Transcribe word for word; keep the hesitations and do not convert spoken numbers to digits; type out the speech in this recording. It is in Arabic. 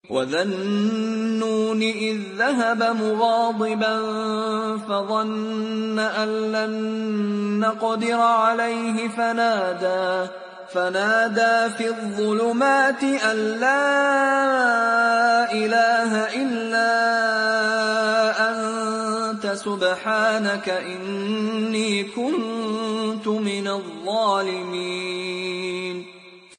وَذَا النُّونِ إِذ ذَهَبَ مُغَاضِبًا فَظَنَّ أَن لَّن نَّقْدِرَ عَلَيْهِ فَنَادَىٰ فنادى في الظلمات أن لا إله إلا أنت سبحانك إني كنت من الظالمين.